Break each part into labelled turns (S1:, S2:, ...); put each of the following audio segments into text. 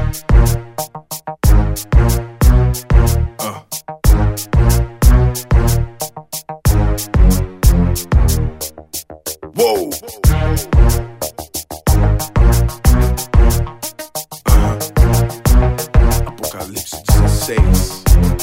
S1: Uou! Apocalipse 16,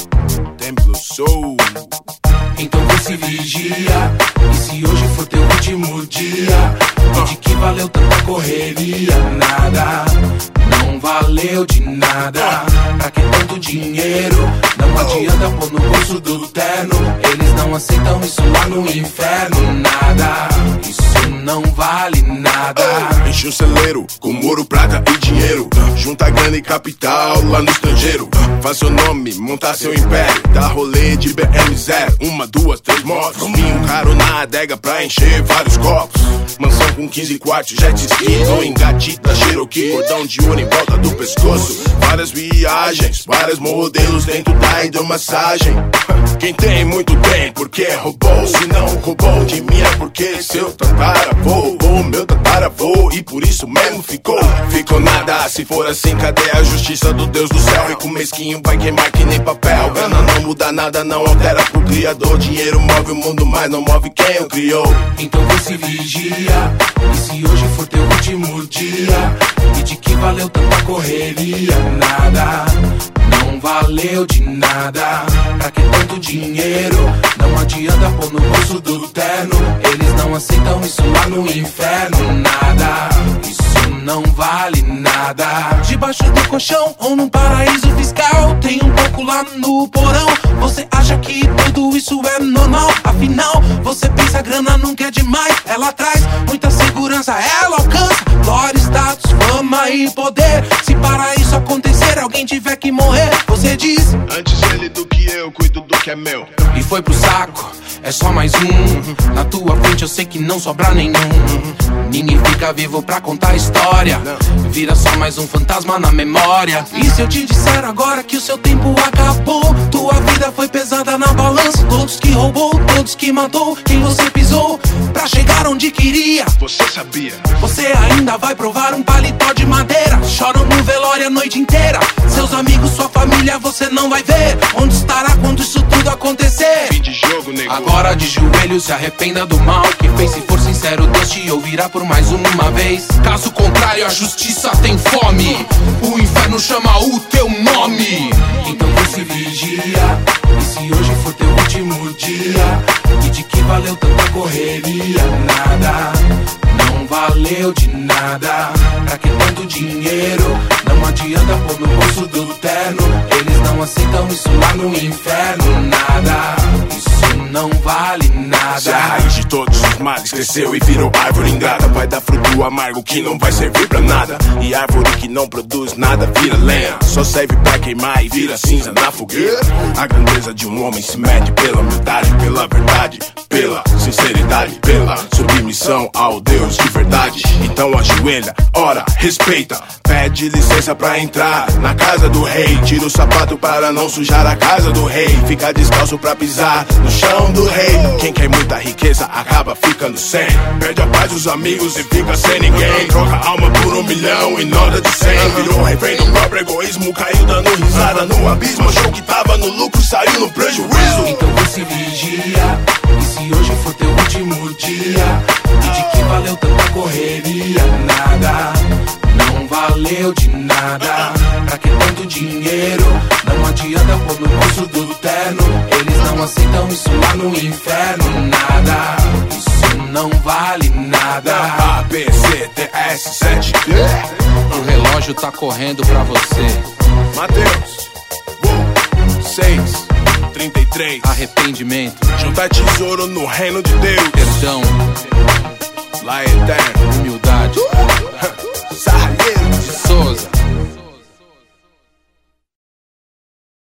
S1: Templo Soul.
S2: Então vê se vigia, e se hoje for teu último dia, e de que valeu tanta correria? Nada, não valeu de nada. Pra que tanto dinheiro? Não adianta pôr no bolso do terno. Eles não aceitam isso lá no inferno. Nada, isso não vale nada.
S1: Enche um celeiro com ouro, prata e dinheiro. Junta grana e capital lá no estrangeiro. Faz seu nome, montar seu império. Dá rolê de BM0, 1, 2, 3 motos. Vinho caro na adega pra encher vários copos. Mansão com 15 quartos, jet ski ou engatita Cherokee. Cordão de ouro em volta do pescoço. Várias viagens, vários modelos dentro da hidromassagem. Quem tem muito tem, porque roubou. Se não roubou de mim é porque seu tataravô, o meu tataravô, e por isso mesmo ficou nada. Se for assim, cadê a justiça do Deus do céu? E com mesquinho vai queimar que nem papel. Grana não muda nada, não altera pro criador. Dinheiro move o mundo, mas não move quem o criou.
S2: Então vê se vigia, e se hoje for teu último dia, e de que valeu tanta correria? Nada, não valeu de nada. Pra que tanto dinheiro? Não adianta pôr no bolso do terno. Eles não aceitam isso lá no inferno. Nada, isso não vale nada. Debaixo do colchão ou num paraíso fiscal, tem um pouco lá no porão. Você acha que tudo isso é normal? Afinal, você pensa a grana nunca é demais. Ela traz muita segurança, ela alcança glória, status, fama e poder. Se para isso acontecer, alguém tiver que morrer, você diz:
S1: antes ele do que eu, cuido do que é meu.
S2: E foi pro saco, é só mais um. Na tua frente eu sei que não sobra nenhum. Ninguém fica vivo pra contar a história. Vira só mais um fantasma na memória. E se eu te disser agora que o seu tempo acabou? Tua vida foi pesada na balança. Todos que roubou, todos que matou, quem você pisou pra chegar onde queria.
S1: Você sabia?
S2: Você ainda vai provar um paletó de madeira. Choram no velório a noite inteira. Seus amigos, sua família, você não vai ver. Onde estará quando isso tudo acontecer?
S1: Fim de jogo, nego.
S2: Agora de joelhos se arrependa do mal que fez. Se for sincero, Deus te ouvirá por mais uma vez. Caso contrário, a justiça tem fome. O inferno chama o teu nome. Então vê se vigia, e se hoje for teu último dia, e de que valeu tanta correria? Nada, não valeu de nada. Pra que tanto dinheiro? Não adianta pôr no bolso do terno. Eles não aceitam isso lá no inferno. Nada, isso não vale nada.
S1: Se a raiz de todos os males cresceu e virou árvore ingrata, vai dar fruto amargo que não vai servir pra nada. E árvore que não produz nada vira lenha, só serve pra queimar e vira cinza na fogueira. A grandeza de um homem se mede pela humildade, pela verdade, pela sinceridade, pela submissão ao Deus de verdade. Então ajoelha, ora, respeita, pede licença pra entrar na casa do rei. Tira o sapato para não sujar a casa do rei. Fica descalço pra pisar no chão do rei. Quem quer muita riqueza acaba ficando sem. Perde a paz dos amigos e fica sem ninguém. Troca alma por 1 milhão e nota de 100. Virou refém do próprio egoísmo, caiu dando risada no abismo. Achou que tava no lucro, saiu no prejuízo.
S2: Então vê se vigia, e se hoje for teu último dia, e de que valeu tanta correria? Nada, não valeu de nada. Pra que tanto dinheiro? Não adianta pôr no bolso do terno. Eles não aceitam isso lá no inferno. Nada, isso não vale nada.
S1: A, B, C, D, S, 7, D.
S2: O relógio tá correndo pra você.
S1: Mateus 6, 33.
S2: Arrependimento,
S1: Juntar tesouro no reino de Deus.
S2: perdão,
S1: Lá é eterno.
S2: humildade.